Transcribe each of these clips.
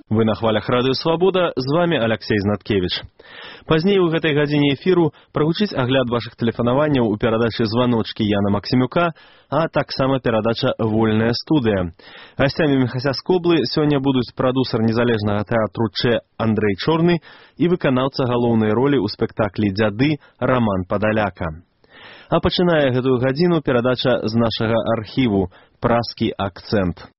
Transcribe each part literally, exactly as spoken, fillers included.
Вы на хвалях Радыё Свабода, з вами Алексей Знаткевич. Пазней у гэтай гадзіне эфіру прагучыць агляд вашых тэлефанаванняў у перадачы «Званочкі» Яна Максімюка, а таксама перадача «Вольная студыя». Гасцямі Міхася Скоблы сёння будуць прадусер незалежнага тэатру «Че» Андрэй Чорны і выканаўца галоўнай ролі ў спектаклі «Дзяды» Раман Падаляка. А пачынае гэтую гадзіну перадача з нашага архіву «Праскі акцэнт».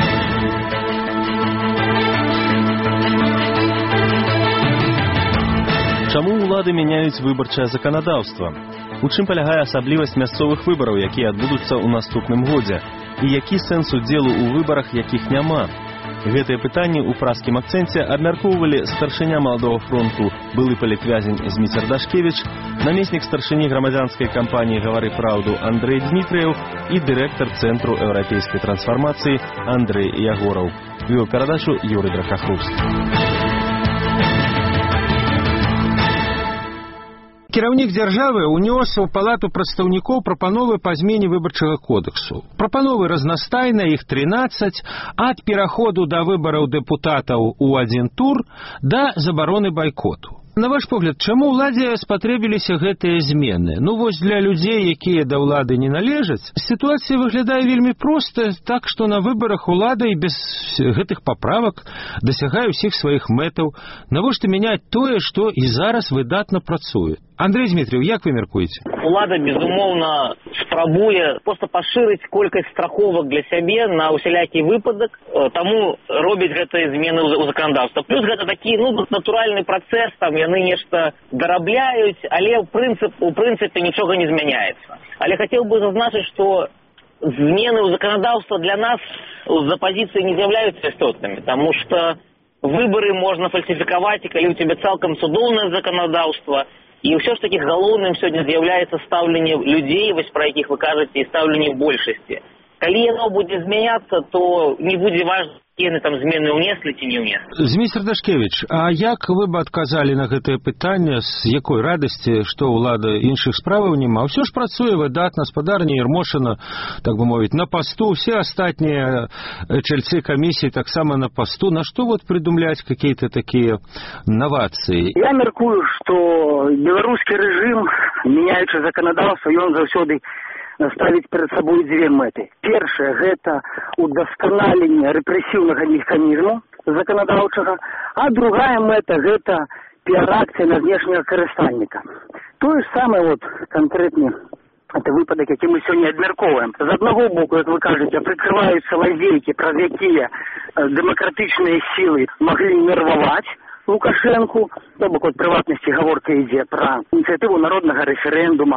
Чаму ўлады мяняюць выбарчае заканадаўства? У чым палягае асаблівасць мясцовых выбараў, якія адбудуцца ў наступным годзе? І які сэнс удзелу ў выбарах, якіх няма? Гэтыя пытанні ў праскім акцэнце абмяркоўвалі старшыня Маладога фронту, былы палітвязень Зміцер Дашкевіч, намеснік старшыні грамадзянскай кампаніі «Гавары праўду» Андрэй Дмітрыеў і дырэктар Цэнтру еўрапейскай трансфармацыі Андрэй Ягораў. Вёў перадачу Юрый Дракахрускі. Кіраўнік дзяржавы ўнёс у палату прадстаўнікоў прапановы па змене выбарчага кодэксу. Прапановы разнастайныя, іх трынаццаць, ад пераходу да выбараў дэпутатаў у адзін тур да забароны байкоту. На ваш погляд, чаму ўладзе спатрэбіліся гэтыя змены? Ну вось для людзей, якія да ўлады не належаць, сітуацыя выглядае вельмі проста, так што на выбарах ўлада і без гэтых паправак дасягае ўсіх сваіх мэтаў. Навошта мяняць тое, што і зараз выдатна працуе? Андрэй Дмітрыеў, як вы мяркуеце? Улада, безумоўна, спрабуе проста пашырыць колькасць страховак для сябе на усялякі выпадак, таму робіць гэтыя змены ў заканадаўства. Плюс гэта такі, ну, натуральны працэс, там яны нешта дарабляюць, але ў прынцып, у прынцыпе нічога не змяняецца. Але хацеў бы зазначыць, што змены ў заканадаўства для нас з апазіцыі не з'яўляюцца істотнымі, таму што выбары можна фальсіфікаваць, і калі ў цябе цалкам цудоўнае заканадаўства. І ўсё ж такі галоўным сёння з'яўляецца стаўленне людзей, вось пра якіх вы кажаце, і стаўленне большасці. Калі яно будзе змяняцца, то не будзе важна, яны там змены ўнеслі ці не ўнеслі. Зміцер Дашкевіч, а як вы бы адказалі на гэтае пытанне, з якой радасці, што ўлада іншых справаў няма? Ўсё ж працуе выдатна, спадарня Ермошына, так бы мовіць, на пасту, все астатнія чальцы камісіі таксама на пасту. На што вот придумлять какие-то такие новации? Я мяркую, што беларускі рэжым, мяняючы заканадаўства, ён заўсёды ставіць перад сабой дзве мэты. Першае – гэта удасканаленне рэпрэсіўнага механізму заканадаўчага, а другая мэта – гэта піар-акцыя на знешняга карыстальніка. Тое ж самае вот канкрэтны это выпадак, які мы сёння абмяркоўваем. З аднаго боку, як вы кажаце, прыкрываюцца лазейкі, праз якія дэмакратычныя сілы маглі нерваваць Лукашенку, то бок от прыватнасці гаворка ідзе пра ініцыятыву народнага рэферэндума.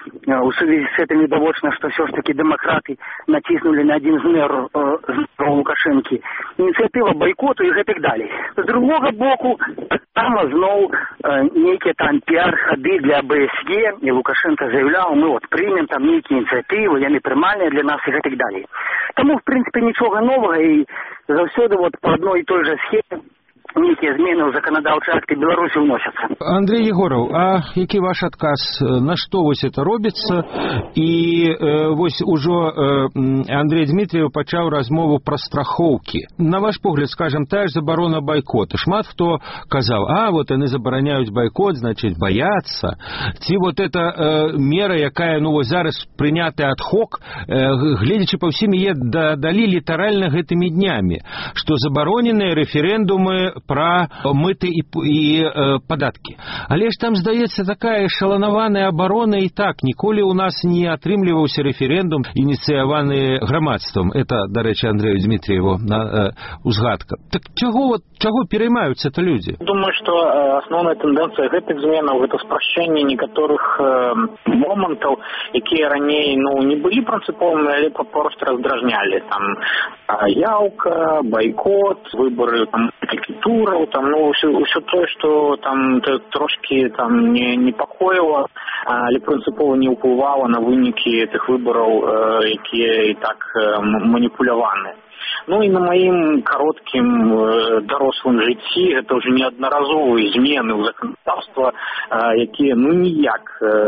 У сувязі з гэтым відавочна, што ўсё ж такі дэмакраты націснулі на адзін з мер з Лукашэнкі. Ініцыятыва байкоту і гэтак далей. З другога боку, там зноў нейкія там піар-хады для БСЕ, і Лукашенко заявляў, мы от прымем там нейкія ініцыятывы, яны прымальныя для нас і гэтак далей. Таму, в прынцыпе, нічога новага і заўсёды вот па адной і той жа схеме нейкія змены ў заканадаўчыя акты Беларусі ўносяцца. Андрэй Ягораў, а які ваш адказ? На што вось это робіцца? І э, вось ужо э, Андрэй Дмітрыеў пачаў размову пра страхоўкі. На ваш погляд, скажем, тая ж забарона байкота. Шмат хто казаў, а вот яны забараняюць байкот, значыць, баяцца. Ці вот эта э, мера, якая, ну, вось зараз прынятая ад-хок, э, гледзячы па ўсім яе дадалі літаральна гэтымі днямі, што забароненыя рэферэндумы пра мыты і, і э, падаткі. Але ж там, здаецца, такая шаланаваная абарона і так. Ніколі ў нас не атрымліваўся рэферэндум, ініцыяваны грамадствам. Это, дарэчы, Андрэю Дмітрыеву на э, узгадка. Так чаго, вот, чаго пераймаюцца-то людзі? Думаю, што э, асноўная тэндэнцыя гэтых зменаў – гэта спрашчэнне некаторых э, момантаў, якія раней, ну, не былі прынцыповымі, але проста раздражнялі. Там э, яўка, байкот, выбары, там, тураў, там, ну, ўсё, ўсё тое, што там трошкі там не непакоіла, але прынцыпова не ўплывала на вынікі тых выбараў, якія і так маніпуляваны. Ну і на маім кароткім дарослым жыцці гэта ўжо неаднаразовыя змены ў заканадаўства, якія ну ніяк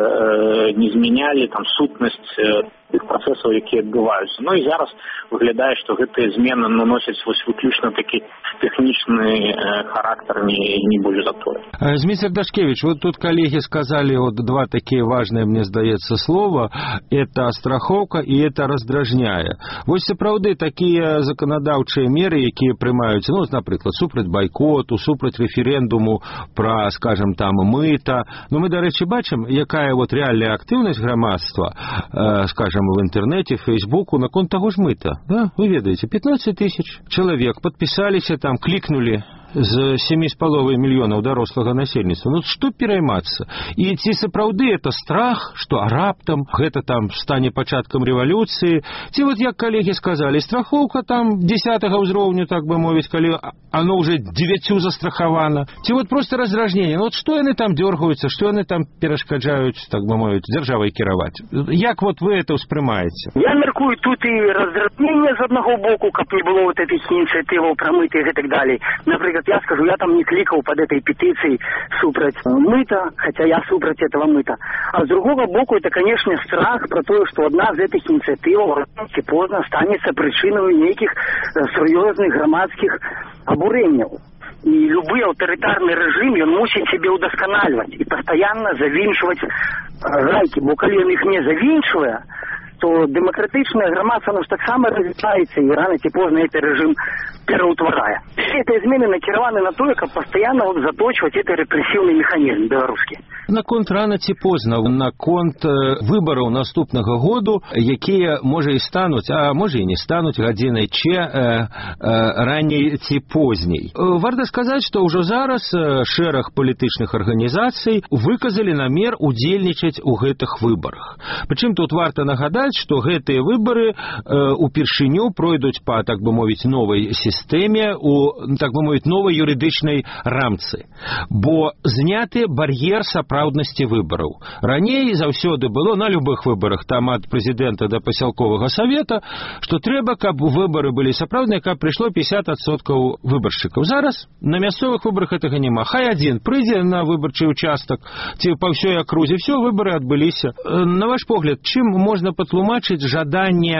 не змянялі там сутнасць тых працэсаў, якія адбываюцца. Ну і зараз выглядае, што гэтыя змены наносяць вось выключна такі тэхнічны характар, не, не больш за тое. Зміцер Дашкевич, вот тут коллеги сказали вот два такие важные, мне сдается, слова. Это страховка и это раздражняе. Вось сапраўды такие законодаўчыя меры, якія прымаюцца, ну, напрыклад, супраць байкоту, супраць референдуму про, скажем, там, мыта. Но мы, до речі, бачым, якая вот реальная актыўнасць грамадства, э, скажем, в интернете, в Фейсбуку, наконт таго ж мыта. Да? Вы ведаеце, пятнадцать тысяч человек подписаліся, там, кликнули з семи з паловай мільёнаў дарослага насельніцтва. Ну, што пераймацца? І ці сапраўды это страх, што раптам гэта там стане пачаткам рэвалюцыі? Ці вот, як калегі сказалі, страхоўка там десятага ўзроўню, так бы мовіць, калі оно уже девяцю застрахавана? Ці вот просто раздражнение? Ну, вот што яны там дёргаюцца, што яны там перашкаджаюць, так бы мовіць, дзяржавай кіраваць? Як вот вы это ўспрымаеце? Я мяркую, тут і раздражнение з аднаго боку, каб не было вот этих ініцыятываў пра мыты і так далее. Например, я скажу, я там не кликал под этой петицией супраць мыта, хотя я супраць этого мыта. А с другого боку, это, конечно, страх про то, что одна из этих инициатив рано ці позна станется причиной неких серьезных громадских обурений. И любой авторитарный режим, он мусит себе удосконаливать и постоянно завинчивать гайки. Бо коли он их не завинчивая, то демократичное громадство, оно ж так само развивается, и рано ці позна этот режим переутварая. Все эти измены накированы на то, как постоянно вот заточивать этот репрессивный механизм белорусский. Наконт рано ці позна, наконт выбораў наступнага году, якія, можа, і стануць, а можа, і не стануць гадзінай че э, э, раней ці позней. Варта сказаць, што ўжо зараз шэраг палітычных арганізацый выказалі намер удзельнічаць у гэтых выбарах. Прычым тут варта нагадаць, што гэтыя выбары э, упершыню пройдуць па, так бы мовіць, новай сістэме, у, так бы мовіць, новай юрыдычнай рамцы. Бо зняты бар'ер сапраўднасці выбараў. Раней заўсёды было на любых выбарах, там ад прэзідэнта да пасялковага савета, што трэба, каб выбары былі сапраўдныя, каб прыйшло пятьдесят адсоткаў выбаршчыкаў. Зараз на мясцовых выбарах гэтага няма. Хай адзін прыйдзе на выбарчы участак ці па ўсёй акрузе, все выбары адбыліся. На ваш погляд, чым можна патлумачыць жаданне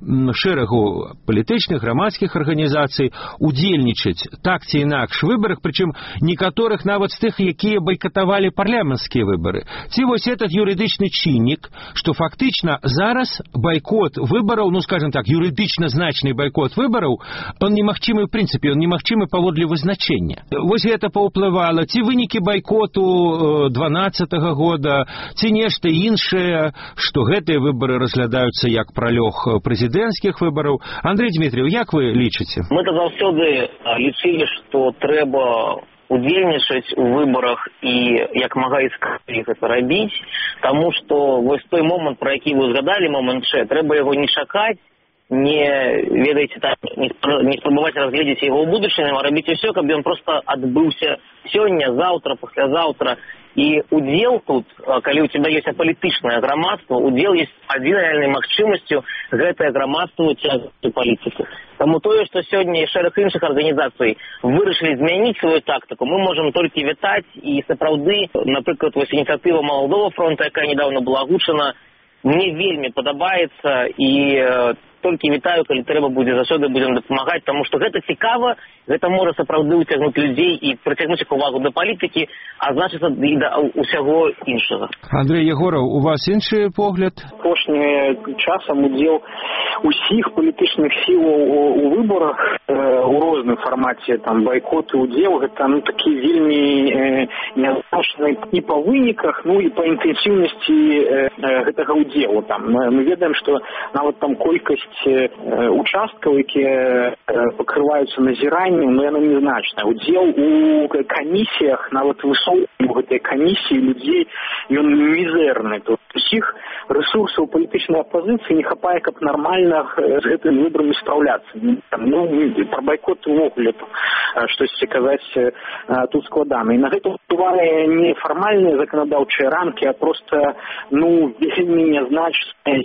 шэрагу палітычных, грамадскіх арганізацый удзельнічаць так ці інакш в выбарах, прычым некаторых нават з тых, якія байкатавалі парламент выборы. Ці вось этот юридичный чинник, что фактично зараз бойкот выборов, ну скажем так, юридично значный бойкот выборов, он немагчымы в принципе, он немагчымы паводле вызначения. Вось это паўплывала, ці вынікі бойкоту дванаццатага года, ці нешта іншае, что гэтыя выборы разглядаюцца як пралёг прэзідэнцкіх выбораў. Андрей Дмитриев, як вы лічыце? Мы-то заўсёды лічылі, што трэба удзельнічаць у выбарах і як мага іскалі гэта рабіць, таму што вось той момант, пра які вы згадалі, момант Ч, трэба яго не чакаць, не, ведаеце, так, не, не спрабаваць разгледзець яго ў будучыні, а рабіць усё, каб ён проста адбыўся сёння, заўтра, паслязаўтра. І удзел тут, калі ў тебя ёсць апалітычнае грамадства, удзел ёсць адзінай рэальнай магчымасцю гэтае грамадства цягнуць у палітыку. Таму тое, што сёння шэраг іншых арганізацый вырашылі змяніць сваю тактыку, мы можам толькі вітаць, і сапраўды, напрыклад, вось ініцыятыва Маладога фронта, якая нядаўна была агучана, мне вельмі падабаецца, і толькі вітаю, калі трэба будзе, заўсёды будзем дапамагаць, таму што гэта цікава, гэта можа сапраўды ўцягнуць людзей і прыцягнуць іх увагу да палітыкі, а значыцца і да ўсяго іншага. Андрей Егоров, у вас іншы погляд? Апошнім часам удзел усіх палітычных сілаў у выбарах у розным фармаце, там, байкот і удзел, гэта, ну, такі вельмі нязначны і па выніках, ну, і па інтэнсіўнасці гэтага удзелу. Там мы ведаем, што нават там колькасць участкаў, якія пакрываюцца назіраннем, но яна незначная. Удзел у камісіях, нават высокі у гэтай камісіі людзей, ён мізэрны. Тут усіх рэсурсаў палітычнай апазіцыі не хапае, каб нармальна з гэтымі выбарамі спраўляцца. Ну, пра байкот увогуле штосьці казаць тут складана. І на гэта ўплывае не фармальныя заканадаўчыя рамкі, а проста ну вельмі нязначныя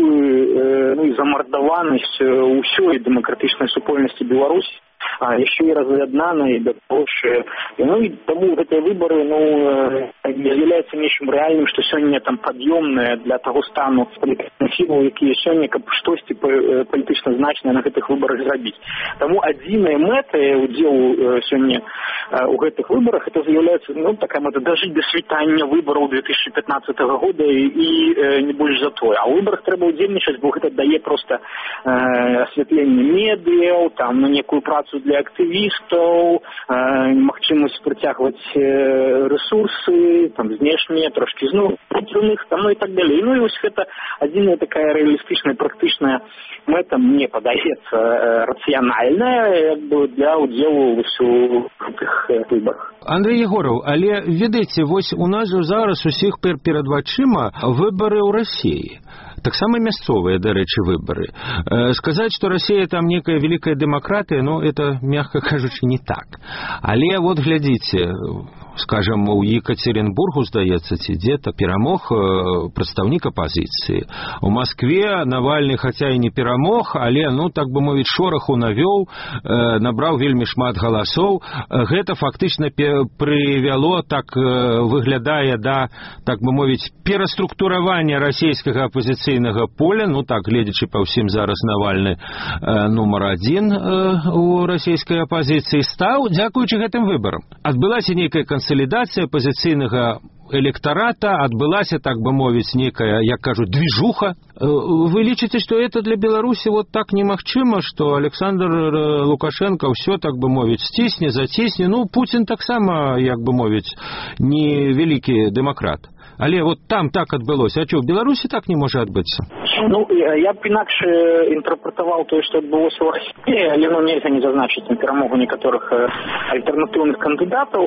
сілы, ну і замардаванасць усёй дэмакратычнай супольнасці Беларусі, а еще и разгляднанные, да, больше. Ну и тому эти выборы, ну, являются нечем реальным, что сегодня там подъемное для того стану политических сил, какие сегодня как что-то политично значное на этих выборах сделать. Тому одиная мета удел сегодня у этих выборах, это является, ну, такая мета дожить до свитания выборов две тысячи пятнадцатого года и, и не больше за то. А у выборах треба удельничать, бо это дает просто э, осветление медиа, там, ну, некую працу для актывістаў, э, магчымасць прыцягваць э, рэсурсы, там, знешнія, трошкі зноў внутренних, там, ну і так далее. Ну і вось гэта адзіная такая рэалістычная, практычная мэта, мне падаецца, э, рацыянальная, як бы, для ўдзелу у гэтых э, выбарах. Андрей Егоров, але ведаеце, вось у нас жа зараз усіх перад вачыма выбары ў Расіі. Таксама мясцовыя, дарэчы, выборы. Э, сказаць, што Расія там некая великая демократия, ну, это, мягко кажучи, не так. Але вот глядзіце, скажем, у Екатеринбургу, здаецца, ці дзе-то перамог прадстаўнік апазіцыі. У Москве Навальны, хаця і не перамог, але, ну, так бы мовіць, шораху навёў, э, набраў вельмі шмат галасоў. Гэта фактычна прывяло, так э, выглядае, да, так бы мовіць, пераструктуравання расійскага апозіцыйнага поля, ну, так, гледзячы па ўсім зараз Навальны э, нумар адзін э, у расійскай апозіцыі стаў, дзякуючы гэтым выбарам. Адбылася нейкая кансалідацыя апозіцыйнага электората, адбылася, так бы мовіць, некая, як кажуць, движуха. Вы лічыце, што это для Беларусі вот так немагчыма, што Александр Лукашенко ўсё, так бы мовіць, сцісне, зацісне. Ну, Путин таксама, як бы мовіць, не вялікі дэмакрат. Але вот там так адбылося. А што, в Беларусі так не можа адбыцца? Ну, я б інакш інтэрпрэтаваў тое, што адбылося ў Расіі, але ну, нельга не зазначыць на перамогу некаторых альтэрнатыўных кандыдатаў.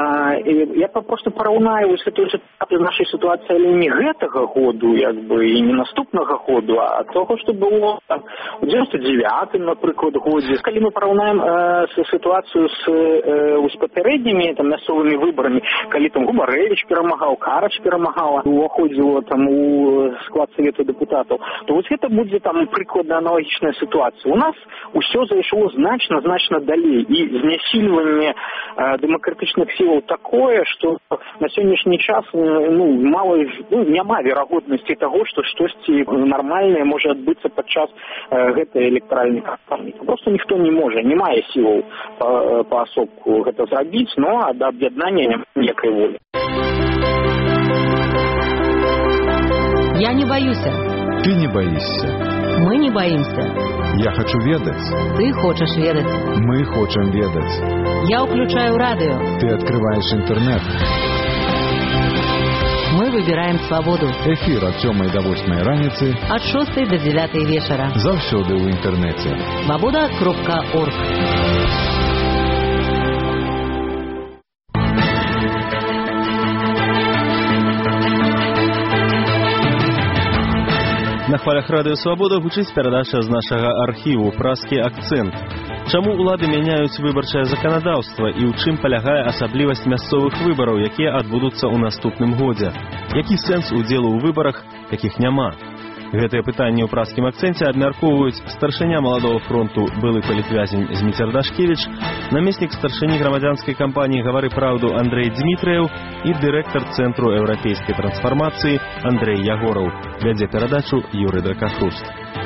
Я папросту параўнаю вось эту сітуацыю нашай сітуацыі, але не гэтага году, як бы, і не наступнага году, а того, што было там, у девяносто девятым, напрыклад, годзе. Калі мы параўнаем э, сітуацыю з э, папярэднімі там мясцовымі выбарамі, калі там Губарэвіч перамагаў, Карач перамагала, уваходзіла там у склад Савета дэпутатаў, то вось гэта будзе там прыкладна аналагічная сітуацыя. У нас усё зайшло значна, значна далей, і знясільванне э, дэмакратычных сілаў такое, што на сённяшні час ну, мало, ну, няма верагоднасці таго, што штосьці нармальнае можа адбыцца падчас э, гэтай электаральнай кампаніі. Просто ніхто не можа, не мае сілаў па, па асобку гэта зрабіць, но ад аб'яднання няма ніякай волі. Я не боюсь. Ты не боишься. Мы не боимся. Я хочу ведать. Ты хочешь ведать. Мы хочем ведать. Я включаю радио. Ты открываешь интернет. Мы выбираем свободу. Эфир от сёмай до восьмай раніцы. От шостой до девятой вечера. Заўсёды ў інтэрнэце. свобода кропка орг. На хвалях радыё Свабода гучыць перадача з нашага архіву «Праскі акцэнт». Чаму ўлады мяняюць выбарчае заканадаўства і ў чым палягае асаблівасць мясцовых выбараў, якія адбудуцца ў наступным годзе? Які сэнс удзелу ў выбарах, якіх няма? Гэтыя пытанні ў праскім акцэнце абмяркоўваюць старшыня маладога фронту, былы палітвязень Зміцер Дашкевіч, намеснік старшыні грамадзянскай кампаніі «Гавары праўду» Андрей Дмітрыеў і дырэктар Цэнтру еўрапейскай трансфармацыі Андрей Ягораў. Вядзе перадачу Юрый Дракахруст.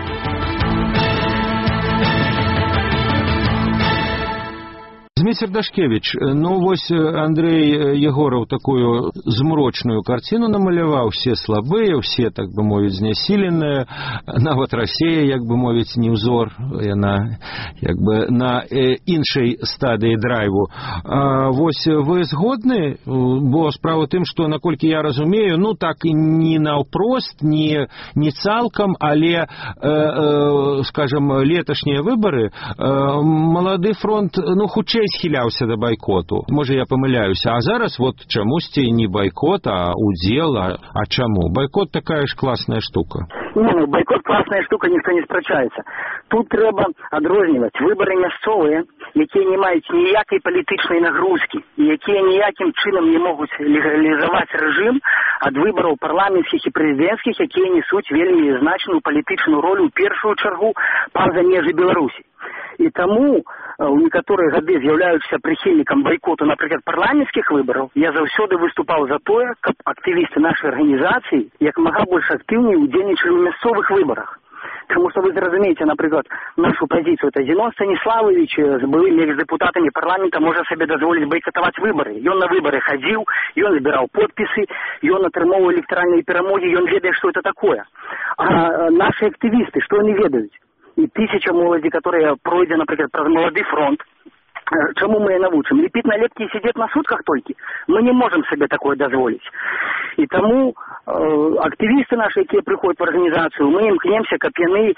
Зміцер Дашкевіч, ну вось Андрей Егоров такую змрочную карціну намаляваў, все слабыя, все, так бы мовіць, знясіленыя, нават Расія, як бы мовіць, не ўзор, яна як бы на э, іншай стадыі драйву. А, вось вы згодны? Бо справа тым, што, наколькі я разумею, ну так і не наўпрост, не, не цалкам, але, э, э, скажем, леташнія выбары, э, малады фронт, ну, хутчэй схіляўся да байкоту. Можа, я памыляюся, а зараз вот чамусьці не байкот, а удзел, а, а чаму? Байкот такая ж класная штука. Не, ну, байкот класная штука, ніхто не спрачаецца. Тут трэба адрозніваць выбары мясцовыя, якія не маюць ніякай палітычнай нагрузкі, і якія ніякім чынам не могуць легалізаваць рэжым ад выбараў парламенцкіх і прэзідэнцкіх, якія несуць вельмі значную палітычную ролю ў першую чаргу па-за межы Беларусі. І таму у некаторыя гады з'яўляючыся прыхільнікам байкоту, напрыклад, парламенцкіх выбараў, я заўсёды выступаў за тое, каб актывісты нашай арганізацыі як мага больш актыўней удзельнічалі ў мясцовых выбарах. Потому что вы зразумеете, например, нашу позицию. Это Зенон Станиславович с былыми экс-депутатами парламента может себе дозволить бойкотовать выборы. И он на выборы ходил, и он собирал подписи, и он отрымал электоральные перемоги, и он ведает, что это такое. А наши активисты, что они ведают? И тысяча молоді, которые пройдет, например, про молодой фронт. Чему мы и навучим? Лепить на лепки и сидеть на сутках только? Мы не можем себе такое дозволить. И тому э, активисты наши, которые приходят в организацию, мы імкнемся, каб яны э,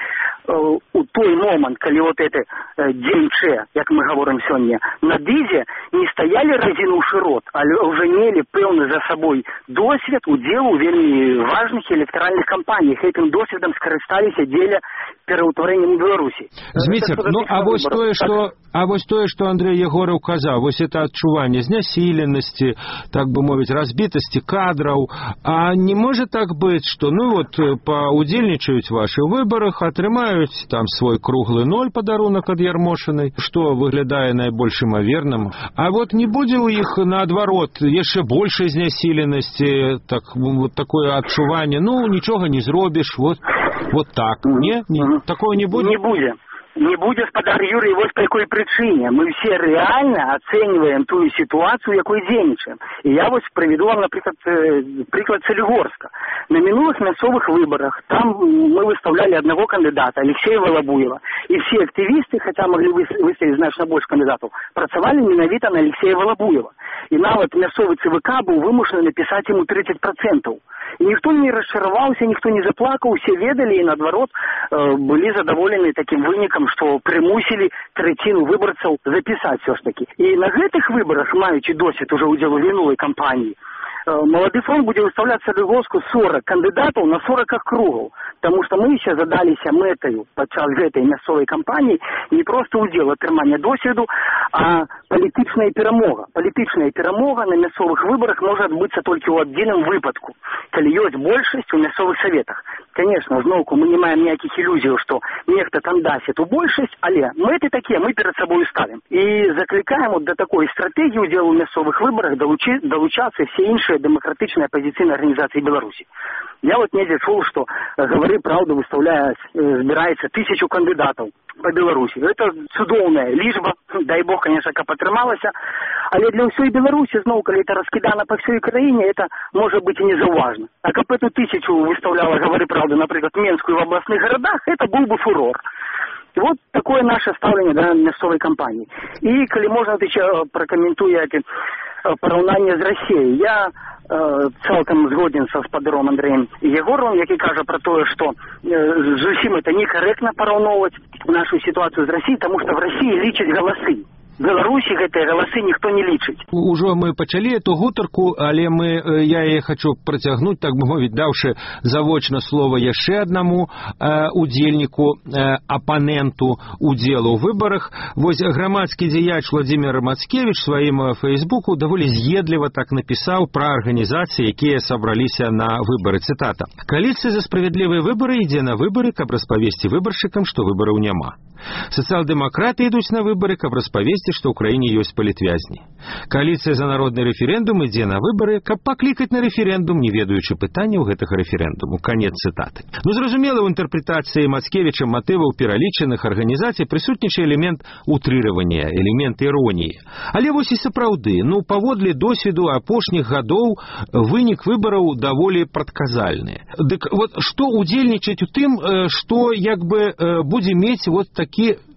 у той момент, калі вот это э, дзень Ч, як мы говорим сегодня, на дызе не стояли разинувши рот, а уже имели пэўны за собой досвед удзелу у вельмі важных электоральных кампаниях. Этим досведом скарыстались дзеля пераўтварэннем Беларуси. Зміцер, ну а вось тое, что а вось тое, что Андрей Егоров казаў, вось это адчуванне знясіленасці, так бы мовіць, разбітасці кадраў. А не может так быть, что ну вот паудзельнічаюць ваши ў выборах, атрымаюць там свой круглы ноль падарунак ад Ярмошынай, што выглядае найбольш імаверным. А вот не будзе ў іх наадварот яшчэ большай знясіленасці, так вот такое адчуванне, ну нічога не зробіш, вот вот так. Не, не такого не будет. Не будет. Не будет, господар Юрий, вот по какой причине. Мы все реально оцениваем ту ситуацию, якой дзейнічаем. И я вот приведу вам, например, приклад Солигорска. На минулых мясцовых выборах там мы выставляли одного кандидата, Алексея Волобуева. И все активисты, хотя могли выставить значно больше кандидатов, працавали менавіта на Алексея Волобуева. И нават мясцовый Ц В К был вымушаны написать ему тридцать процентов. И никто не расчаровался, никто не заплакал, все ведали и, наоборот, были задоволены таким выником, что примусили третину выборцев записать все-таки. И на этих выборах, маючи досвід уже уділу минулой кампании, Молодой фронт будет выставлять Солигорску сорок кандидатов на сорок округов. Потому что мы еще задались метою подчас этой мясцовой кампании не просто удел атрымання досвіду, а політичная перемога. Політичная перемога на мясцовых выборах может отбыться только в отдельном выпадку, коли есть большесть у мясцовых советах. Конечно, зновку мы не маем никаких иллюзий, что нехто там даст эту большесть, але мы это такие, мы перед собой ставим. И закликаем вот до такой стратегии удела в мясцовых выборах долучи, долучаться все іншие демократичные оппозиционные организации Беларуси. Я вот не чул, что «Говори правду» выставляет, збирається тысячу кандидатов по Беларуси. Это цудоўная лічба, дай бог, конечно, каб атрымалася, але для всей Беларуси, знову, коли это раскидано по всей краине, это может быть и не зауважно. А каб эту тысячу выставляла «Говори правду», например, в Минску и в областных городах, это был бы фурор. И вот такое наше ставление да, мясцовой кампании. И, коли можно, еще прокомментую эти параўнанне з Россией. Я э, цалкам згоден са спадаром Андреем Егоровым, який каже про то, что э, зусім это некорректно параўноўваць нашу ситуацию с Россией, потому что в России лічаць галасы. В Беларуси гэтыя галасы ніхто не лічыць. Ужо мы пачалі эту гутарку, але мы, я яе хочу працягнуць, так бы мовіць, даўшы завочна слова яшчэ аднаму э, удзельніку, э, апаненту удзелу ў выбарах. Вось грамадскі дзеяч Владимир Мацкевич сваім фейсбуку даволі з'едліва так напісаў пра арганізацыі, якія сабраліся на выбары. Цытата. «Коалиция за справедливые выборы ідзе на выборы, каб распавесці выбаршчыкам, што выбараў няма. Социал-демократы ідуць на выборы, каб распавесці, што ў краіне ёсць палітвязні. Коалиция за народны рэферэндум ідзе на выборы, каб паклікаць на рэферэндум, не ведаючы пытанняў гэтага рэферэндуму». Канец цытаты. Ну, зразумела, ў інтэрпрэтацыі Мацкевіча матываў пералічаных арганізацый прысутнічае элемент утрыравання, элемент іроніі. Але вось і сапраўды, ну, паводле досведу апошніх гадоў вынік выбараў даволі прадказальны. Дык вот што удзельнічаць у тым, што як бы будзе мець вот такі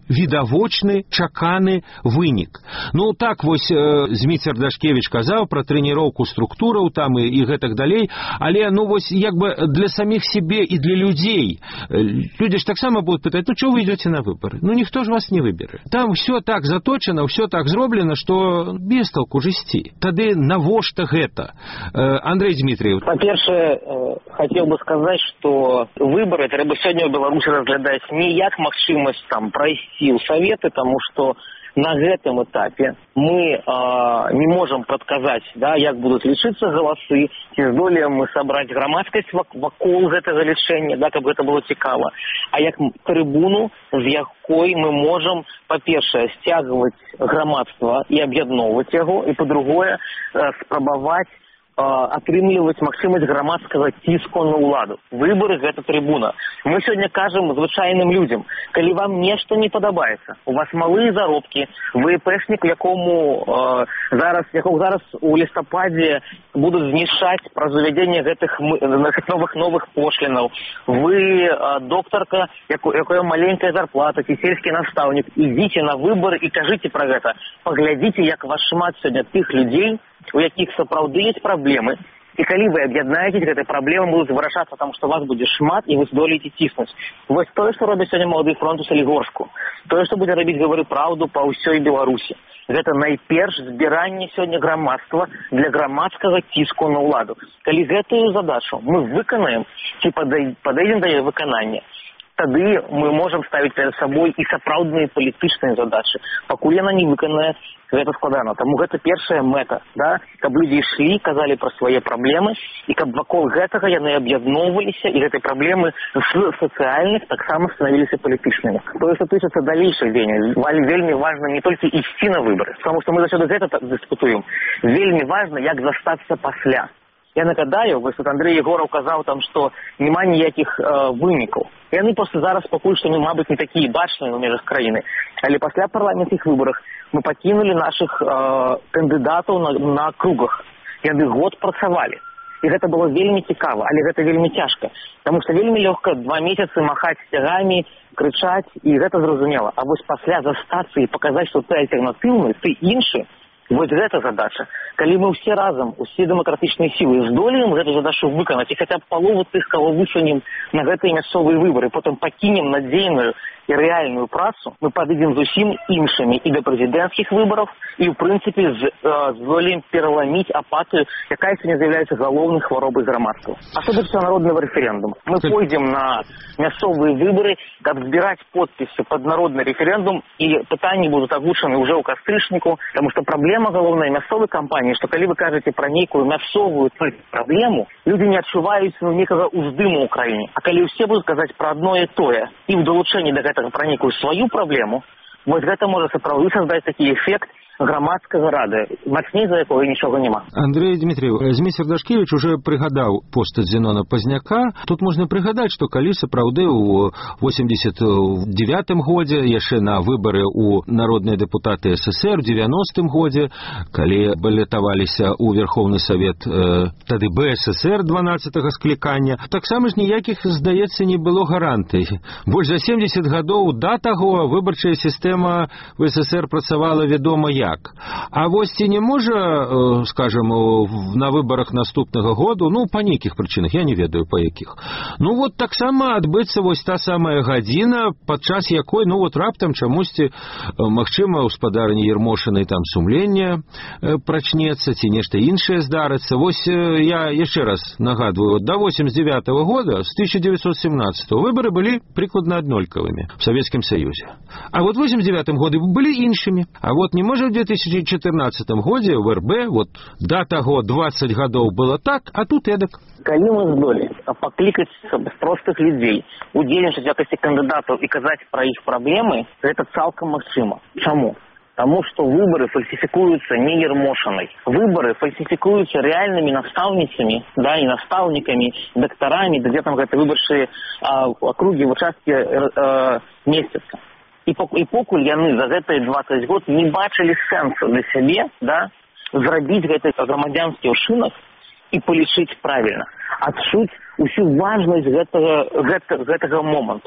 відавочны, чаканы вынік. Ну, так вось Зміцер Дашкевіч казаў пра трэніроўку структураў там і, і гэтак далей, але, ну, вось, як бы для саміх себе і для людзей. Людзі ж таксама будуць пытаць, ну, чого вы идете на выборы? Ну, ніхто ж вас не выберэ. Там все так заточено, все так зроблена, што без толку жысці. Тады навошта гэта? Андрей Дмитриев. Па-першае, хацеў бы сказаць, што выборы трэба сёння ў Беларусі разглядаць не як магчымасць там прайсці ў саветы, таму што на гэтым этапе мы э, не можам прадказаць, да, як будуць лічыцца галасы, ці здолеем мы сабраць грамадскасць вакол гэтага лічэння, да, каб гэта было цікава, а як трыбуну, з якой мы можам, па-першае, сцягваць грамадства і аб'ядноўваць яго, і па-другое, э, спрабаваць атрымліваць магчымасць грамадскага ціску на ўладу. Выборы – гэта трыбуна. Мы сёння кажам звычайным людзям, калі вам нешта не падабаецца, у вас малыя заробкі, вы пэшнік, якому э, зараз, якому зараз у лістападзе будуць знішаць праз увядзенне гэтых новых новых пошлінаў, вы э, доктарка, яко, якая маленькая зарплата, ці сельскі настаўнік, ідзіце на выборы і кажыце пра гэта. Паглядзіце, як вас шмат сёння тых людзей, у якіх сапраўды ёсць праблемы, і калі вы аб'яднаецеся, гэтыя праблемы будуць вырашацца, таму што вас будзе шмат, і вы здолееце ціснуць. Вось тое, што робіць сёння малады фронт у Салігорску, тое, што будзе рабіць «Гавары праўду» па ўсёй Беларусі, гэта найперш збіранне сёння грамадства для грамадскага ціску на ўладу. Калі гэтую задачу мы выканаем, ці падыдзем да яе выканання, тады мы можам ставіць перад сабой і сапраўдныя палітычныя задачы. Пакуль яна не выканае, гэта складана. Таму гэта першая мэта, да? Каб людзі ішлі, казалі пра свае праблемы, і каб вакол гэтага яны аб'ядноўваліся, і гэтыя праблемы з сацыяльных таксама станавіліся палітычнымі. Тое, што тычыцца далейшых дзеянняў, вельмі важна не толькі ісці на выбары, таму што мы заўсёды гэта дыскутуем. Вельмі важна, як застацца пасля. Я нагадаю, вось тут Андрей Егоров казаў там, што няма ніякіх э, вынікаў. Яны проста зараз пакуль што, ну, мабыць, не такія бачныя ў межах краіны. Але пасля парламентскіх выбарах мы пакінулі нашых э, кандыдатаў на, на кругах. Яны год працавалі. І гэта было вельмі цікава, але гэта вельмі цяжка. Таму што вельмі лёгка два месяцы махаць сцягамі, крычаць, і гэта зразумела. А вось пасля застацца і паказаць, што ты альтэрнатыўны, ты іншы, вось гэта задача. Калі мы ўсе разам, усе дэмакратычныя сілы здолеем гэту задачу выканаць, і хаця б палову тых, каго высунем на гэтыя мясцовыя выбары, потым пакінем надзейную і рэальную працу, мы падыдзем зусім іншымі і да прэзідэнцкіх выбараў, і ў прынцыпе з, э, здолеем пераламіць апатыю, якая сёння з'яўляецца галоўнай хваробай грамадства. А што дачыцца народнага рэферэндуму? Мы пойдзем на мясцовыя выбары, каб збіраць подпісы пад народны рэферэндум, і пытанні будуць агучаны ўжо ў кастрычніку, таму што праблема галоўнай мясцовай кампаніі, што калі вы кажаце пра нейкую мясцовую праблему, людзі не адчуваюць, ну, некага ўздыму ў краіне. А калі ўсе будуць казаць пра адно і тое, і ў далучэнні да гэтага пра нейкую сваю праблему, вось гэта можа сапраўды создаць такі эфект грамадскага рады, мацней за якога нічога няма. Андрей Дмитриев, Зміцер Дашкевіч уже прыгадаў постаць Зенона Пазняка. Тут можна прыгадаць, што калі сапраўды ў восемьдесят девятым годзе, яшчэ на выбары ў народныя дэпутаты СССР, ў девяностым годзе, калі балятаваліся ў Верховны Савет э, тады БССР дванаццатага склікання, таксама ж ніякіх, здаецца, не было гарантый. Больш за семьдесят гадоў да таго выбарчая сістэма в СССР працавала вядома як. А вось ці не можа, скажем, на выборах наступнага году, ну, па нейкіх прычынах, я не ведаю па якіх, ну, вот таксама адбыцца вось та самая гадзіна, падчас якой, ну, вот раптам чамусьці, магчыма, у спадарні Ермошынай там сумленне прачнецца, ці нешта іншае здарыцца. Вось я яшчэ раз нагадваю, вот до восемьдесят девятого года, с тысяча девятьсот семнадцатого, выборы былі прыкладна аднолькавымі в Советском Союзе. А вот в восемьдесят девятым году былі іншымі. А вот не можа в две тысячи четырнадцатым годзе в эр бэ вот да таго двадцать гадоў было так, а тут эдак. Калі мы здолеем паклікаць простых людзей, удзельнічаць в якасці кандыдатаў і казаць пра іх праблемы, гэта цалкам магчыма. Чаму? Таму што выборы фальсификуются не Ермошиной. Выборы фальсификуются реальными наставницами, да, и наставниками, докторами, да где там это выборшие а, округи в участке а, месяца. І, і покуль яны за гэтыя двадцать год не бачылі сэнсу для сябе, да, зрабіць гэты грамадзянскі ўчынак і палічыць правільна, адчуць усю важнасць гэтага, гэта, гэтага моманту.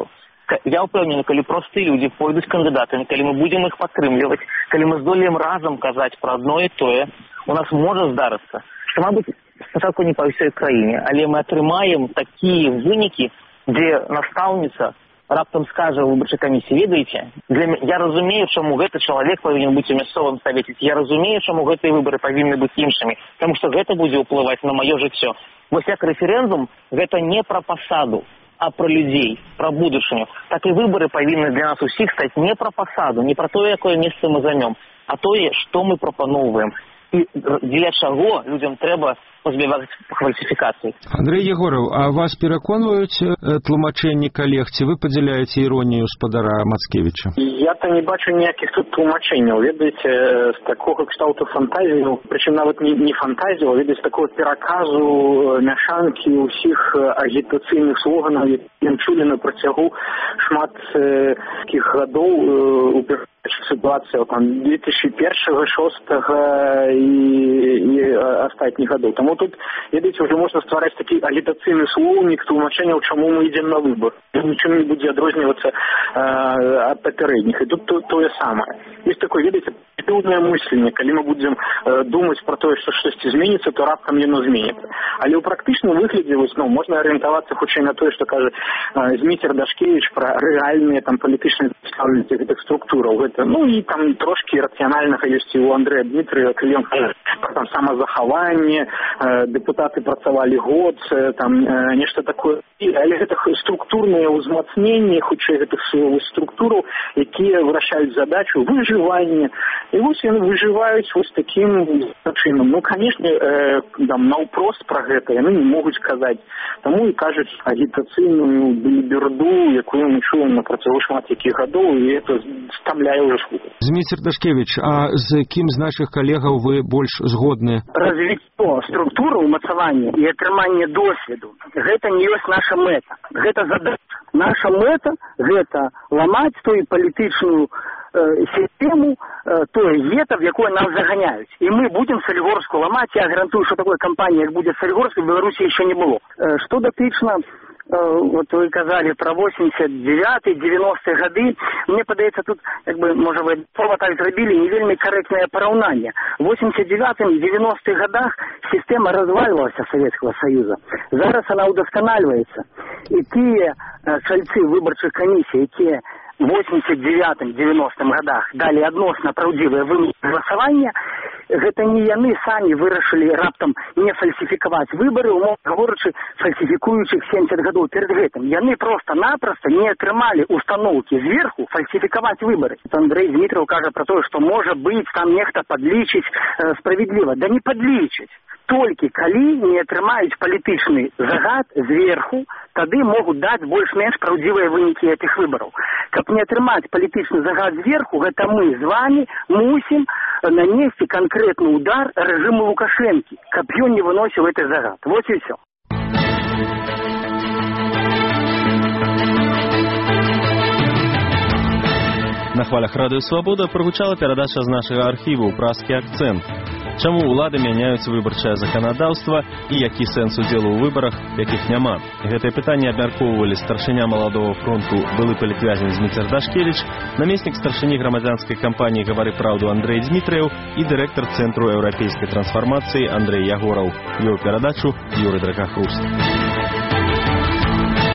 Я ўпэўнены, калі простыя людзі пойдуць кандыдатамі, калі мы будзем іх падтрымліваць, калі мы здолеем разам казаць пра адно і тое, у нас можа здарыцца, што, мабыць, спачатку не па ўсёй краіне, але мы атрымаем такія вынікі, дзе настаўніца раптам скажа ў выбарчай камісіі, ведаеце, для... я разумею, чаму гэты чалавек павінен быць у мясцовым савеце, я разумею, чаму гэтыя выбары павінны быць іншымі, таму што гэта будзе ўплываць на маё жыццё. Вось як рэферэндум, гэта не пра пасаду, а пра людзей, пра будучыню. Так і выбары павінны для нас усіх стаць не пра пасаду, не пра тое, якое месца мы займем, а тое, што мы прапаноўваем. І дзеля чаго людзям трэба пазбегаць фальсіфікацый. Андрей Егоров, а вас пераконваюць тлумачэнні калег, ці вы падзяляеце іронію спадара Мацкевіча? Я-то не бачу ніякіх тут тлумачэнняў. Ведаеце, з такога кшталту фантазію, прычым нават не, не фантазію, а ведаеце, такого пераказу мяшанкі ўсіх агітацыйных слоганаў, які чулі на працягу шмат э, такіх гадоў э, у ситуацию там две тысячи первого, шостого и, и остатніх гадоў. Тому тут, ведаеце, уже можна ствараць такі агітацыйны слоўнік тлумачэнняў, чаму мы ідзем на выбор. Нічым не будзе адрознівацца ад папярэдніх. І тут то, тое самае. Есть такое, ведаеце, позитивное мысленне. Калі мы будзем э, думаць про тое, што штосьці зменіцца, то раптам яно зменіцца. Але ў практычным выглядзе вось, ну, можна арыентавацца хутчэй на тое, што кажа э, Зміцер Дашкевіч пра рэальныя там палітычныя прадстаўніцтвы гэтых структураў. Гэта, ну і там трошки рацыянальнага ёсць і у Андрэя Дмітрыева, калі ён кажа пра там самазахаванне, э, дэпутаты працавалі год, э, там э, нешта такое. І, але гэта структурнае ўзмацненне хутчэй гэтых сіловых структураў, якія вырашаюць задачу выжывання. І вось яны выжываюць вось такім чынам. Ну, канешне, э, там наўпрост пра гэта яны не могуць казаць. Таму і кажуць агітацыйную беліберду, якую мы чуем на працягу шмат якіх гадоў, і это стамляе ўжо слухаць. Зміцер Дашкевіч, а з кім з нашых калегаў вы больш згодныя? Развіццё структуры ўмацавання і атрыманне досведу. Гэта не ёсць наша мэта. Гэта задача. Наша мэта гэта ламаць тую палітычную систему, тое гета, в якое нас заганяют. И мы будем Солигорску ломать. Я гарантую, что такой компании, как будет Солигорск, в Беларуси еще не было. Что дотычно, вот вы казали про восемьдесят девятый девяностые годы, мне падаецца тут, как бы, может вы слово так зрабілі, не вельмі корректное поравнание. В восемьдесят девятым девяностых годах система разваливалась Советского Союза. Зараз она удоскональвается. И те чальцы выборчых комиссий, те в восемьдесят девятым девяностым годах далі адносна праўдзівыя вынікі галасавання, гэта не яны самі вырашылі раптам не фальсіфікаваць выбары, умоўна гаворачы, фальсіфікуючых семьдесят гадоў перед гэтым. Яны просто-напросто не атрымалі установкі зверху фальсіфікаваць выбары. Андрей Дмитриев кажа про тое, што можа быць там нехта падлічыць э, справедліва. Да не падлічыць. Толькі калі не атрымаюць палітычны загад зверху, тады могуць даць больш-менш праўдзівыя вынікі гэтых выбараў. Каб не атрымаць палітычны загад зверху, гэта мы з вами мусім нанесці канкрэтны удар рэжыму Лукашэнкі, каб ён не выносіў гэты загад. Вот і ўсё. На хвалях Радыё Свабода прагучала перадача з нашага архіву «Празкі акцэнт». Чаму ўлады мяняюць выбарчае заканадаўства і які сэнс удзелу ў выбарах, якіх няма? Гэтае пытанне абмяркоўвалі старшыня Маладога фронту, былы палітвязень Зміцер Дашкевіч, намеснік старшыні грамадзянскай кампаніі «Гавары праўду» Андрей Дмітрыеў і дырэктар Цэнтру еўрапейскай трансфармацыі Андрей Ягораў. Вёў перадачу Юрый Дракахрус.